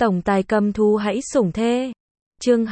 Tổng tài cầm thú hãy sủng thê. Chương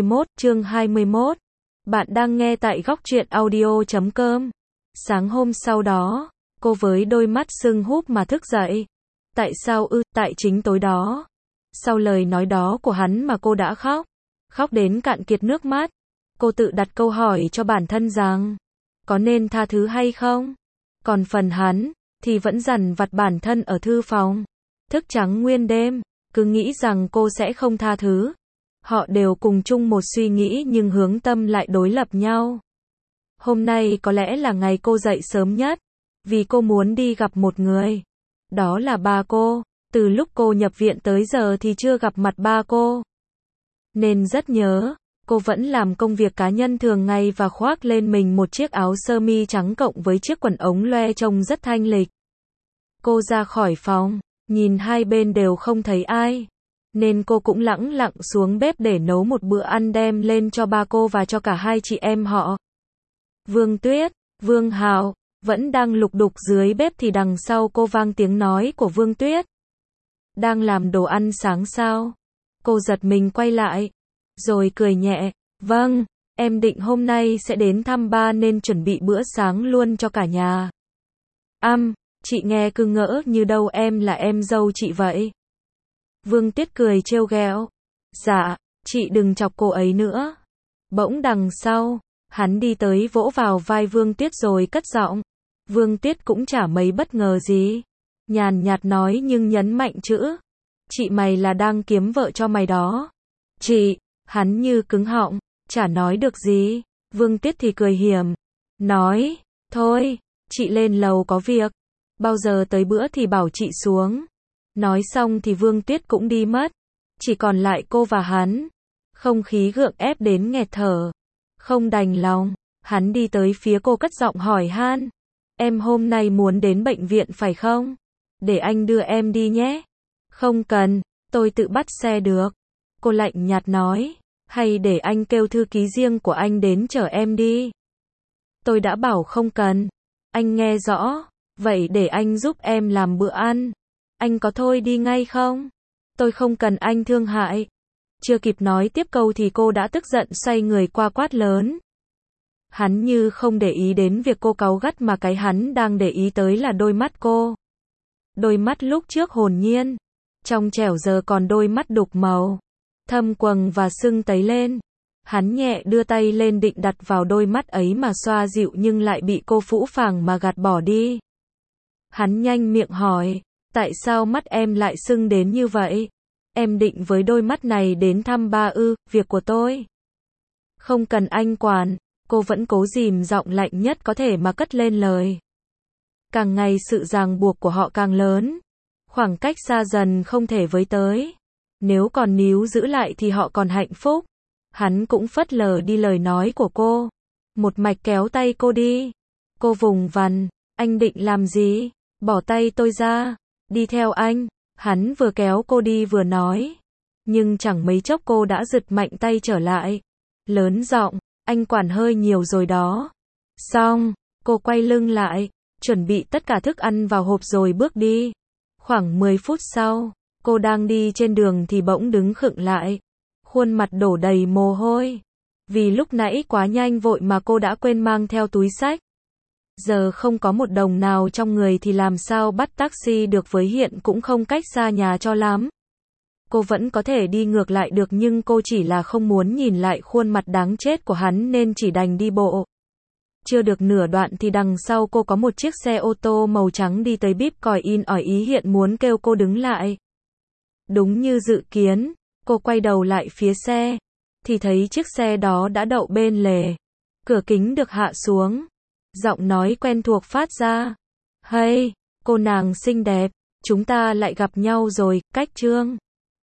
21. Bạn đang nghe tại góc truyện audio.com. Sáng hôm sau đó, cô với đôi mắt sưng húp mà thức dậy. Tại sao tại chính tối đó. Sau lời nói đó của hắn mà cô đã khóc. Khóc đến cạn kiệt nước mắt. Cô tự đặt câu hỏi cho bản thân rằng, có nên tha thứ hay không? Còn phần hắn, thì vẫn dằn vặt bản thân ở thư phòng. Thức trắng nguyên đêm, cứ nghĩ rằng cô sẽ không tha thứ. Họ đều cùng chung một suy nghĩ nhưng hướng tâm lại đối lập nhau. Hôm nay có lẽ là ngày cô dậy sớm nhất, vì cô muốn đi gặp một người. Đó là ba cô, từ lúc cô nhập viện tới giờ thì chưa gặp mặt ba cô. Nên rất nhớ, cô vẫn làm công việc cá nhân thường ngày và khoác lên mình một chiếc áo sơ mi trắng cộng với chiếc quần ống loe trông rất thanh lịch. Cô ra khỏi phòng, nhìn hai bên đều không thấy ai. Nên cô cũng lẳng lặng xuống bếp để nấu một bữa ăn đem lên cho ba cô và cho cả hai chị em họ. Vương Tuyết, Vương Hạo, vẫn đang lục đục dưới bếp thì đằng sau cô vang tiếng nói của Vương Tuyết. Đang làm đồ ăn sáng sao? Cô giật mình quay lại, rồi cười nhẹ, vâng, em định hôm nay sẽ đến thăm ba nên chuẩn bị bữa sáng luôn cho cả nhà. Chị nghe cứ ngỡ như đâu em là em dâu chị vậy. Vương Tuyết cười trêu ghẹo. Dạ, chị đừng chọc cô ấy nữa. Bỗng đằng sau, hắn đi tới vỗ vào vai Vương Tuyết rồi cất giọng. Vương Tuyết cũng chả mấy bất ngờ gì. Nhàn nhạt nói nhưng nhấn mạnh chữ. Chị mày là đang kiếm vợ cho mày đó. Chị, hắn như cứng họng, chả nói được gì. Vương Tuyết thì cười hiểm. Nói, thôi, chị lên lầu có việc. Bao giờ tới bữa thì bảo chị xuống. Nói xong thì Vương Tuyết cũng đi mất. Chỉ còn lại cô và hắn. Không khí gượng ép đến nghẹt thở. Không đành lòng, hắn đi tới phía cô cất giọng hỏi han. Em hôm nay muốn đến bệnh viện phải không? Để anh đưa em đi nhé. Không cần, tôi tự bắt xe được. Cô lạnh nhạt nói. Hay để anh kêu thư ký riêng của anh đến chở em đi. Tôi đã bảo không cần. Anh nghe rõ. Vậy để anh giúp em làm bữa ăn. Anh có thôi đi ngay không? Tôi không cần anh thương hại. Chưa kịp nói tiếp câu thì cô đã tức giận xoay người qua quát lớn. Hắn như không để ý đến việc cô cáu gắt mà cái hắn đang để ý tới là đôi mắt cô. Đôi mắt lúc trước hồn nhiên, trong trẻo giờ còn đôi mắt đục màu, thâm quầng và sưng tấy lên. Hắn nhẹ đưa tay lên định đặt vào đôi mắt ấy mà xoa dịu nhưng lại bị cô phũ phàng mà gạt bỏ đi. Hắn nhanh miệng hỏi, tại sao mắt em lại sưng đến như vậy? Em định với đôi mắt này đến thăm ba việc của tôi. Không cần anh quản, cô vẫn cố ghim giọng lạnh nhất có thể mà cất lên lời. Càng ngày sự ràng buộc của họ càng lớn, khoảng cách xa dần không thể với tới. Nếu còn níu giữ lại thì họ còn hạnh phúc. Hắn cũng phớt lờ đi lời nói của cô, một mạch kéo tay cô đi. Cô vùng vằng, anh định làm gì? Bỏ tay tôi ra, đi theo anh. Hắn vừa kéo cô đi vừa nói. Nhưng chẳng mấy chốc cô đã giật mạnh tay trở lại. Lớn giọng, anh quản hơi nhiều rồi đó. Xong, cô quay lưng lại, chuẩn bị tất cả thức ăn vào hộp rồi bước đi. Khoảng 10 phút sau, cô đang đi trên đường thì bỗng đứng khựng lại. Khuôn mặt đổ đầy mồ hôi. Vì lúc nãy quá nhanh vội mà cô đã quên mang theo túi xách. Giờ không có một đồng nào trong người thì làm sao bắt taxi được với hiện cũng không cách xa nhà cho lắm. Cô vẫn có thể đi ngược lại được nhưng cô chỉ là không muốn nhìn lại khuôn mặt đáng chết của hắn nên chỉ đành đi bộ. Chưa được nửa đoạn thì đằng sau cô có một chiếc xe ô tô màu trắng đi tới bíp còi in ỏi ý hiện muốn kêu cô đứng lại. Đúng như dự kiến, cô quay đầu lại phía xe, thì thấy chiếc xe đó đã đậu bên lề. Cửa kính được hạ xuống. Giọng nói quen thuộc phát ra. Hey, cô nàng xinh đẹp, chúng ta lại gặp nhau rồi, cách chương.